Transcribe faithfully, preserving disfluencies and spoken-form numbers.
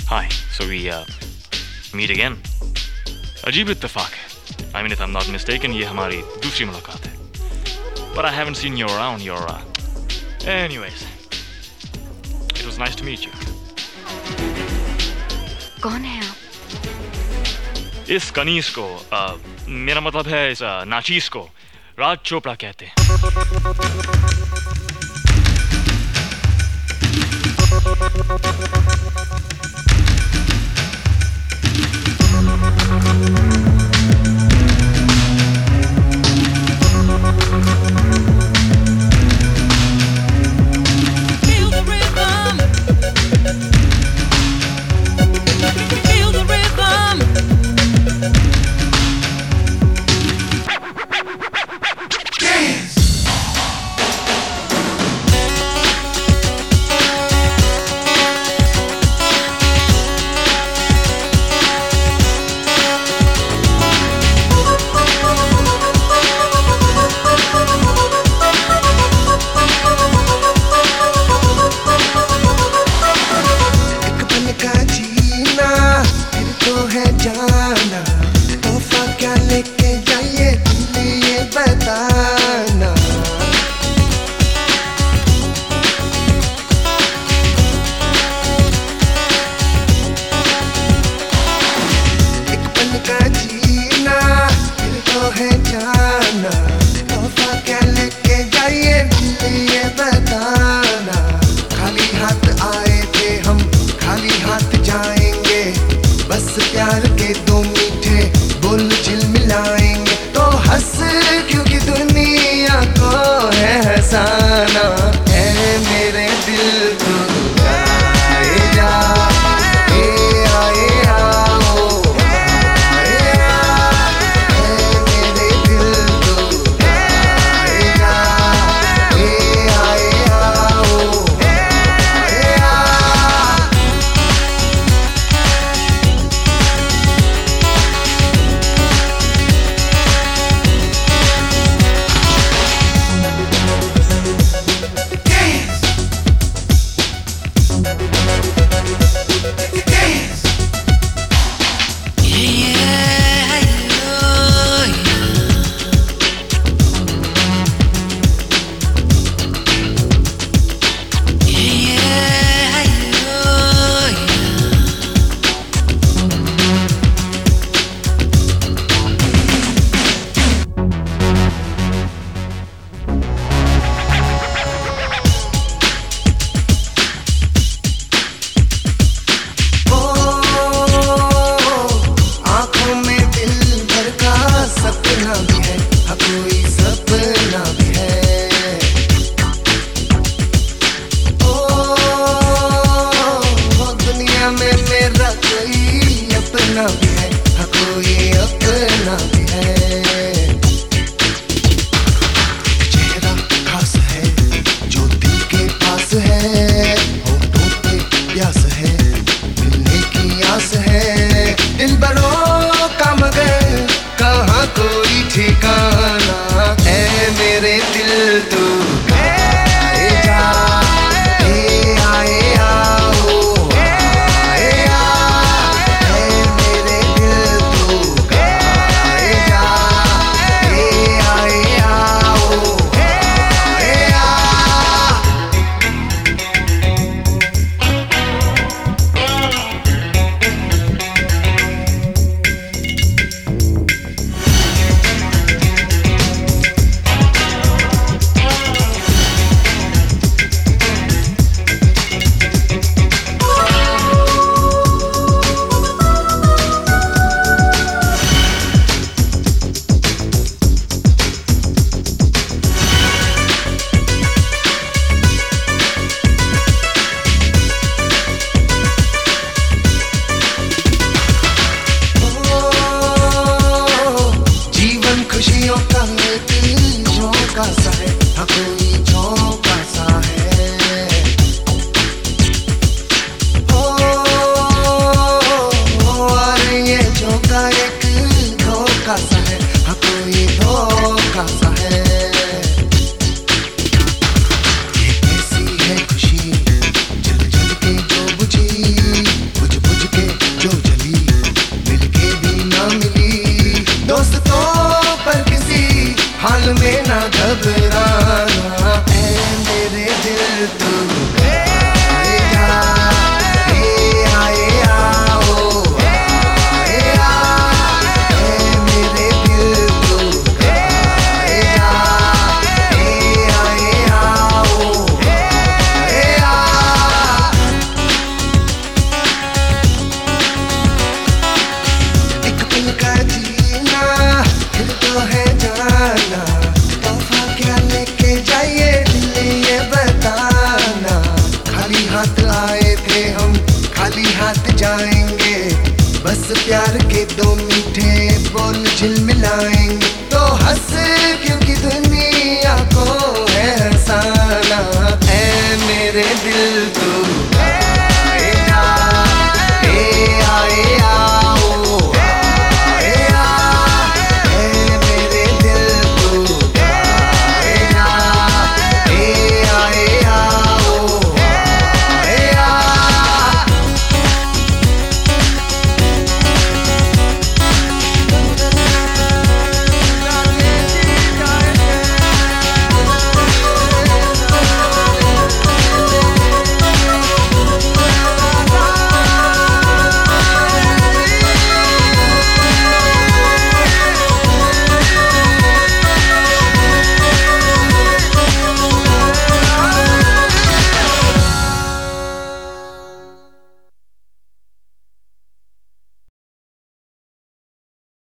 Hi, so we uh, meet again. अजीब इत्तेफाक है. I mean, if I'm not mistaken, ये हमारी दूसरी मुलाकात है. But I haven't seen you around. You're uh... anyways, it was nice to meet you. कौन है आप? इस कनीस को uh, मेरा मतलब है इस uh, नाचीस को राज चोपड़ा कहते हैं. प्यार के दो मीठे बोल झिलमिलाएंगे तो हंस क्योंकि दुनिया को है हंसाना है मेरे दिल को आए जा ए आए आओ आए आ है मेरे दिल को आए जा ए आए आओ आए आ अपना भी है, हाँ कोई अपना भी है। चेहरा खास है जो दिल के पास है, होठों पे प्यास है, मिलने की आस है। दिल बरों का मगर कहाँ कोई ठिकाना है मेरे दिल तो आए जा ए आए आओ आए आ है मेरे आए थे हम खाली हाथ जाएंगे, बस प्यार के दो मीठे बोल झिलमिलाएंगे। तो हंस क्योंकि दुनिया को है हंसाना, है मेरे दिल तो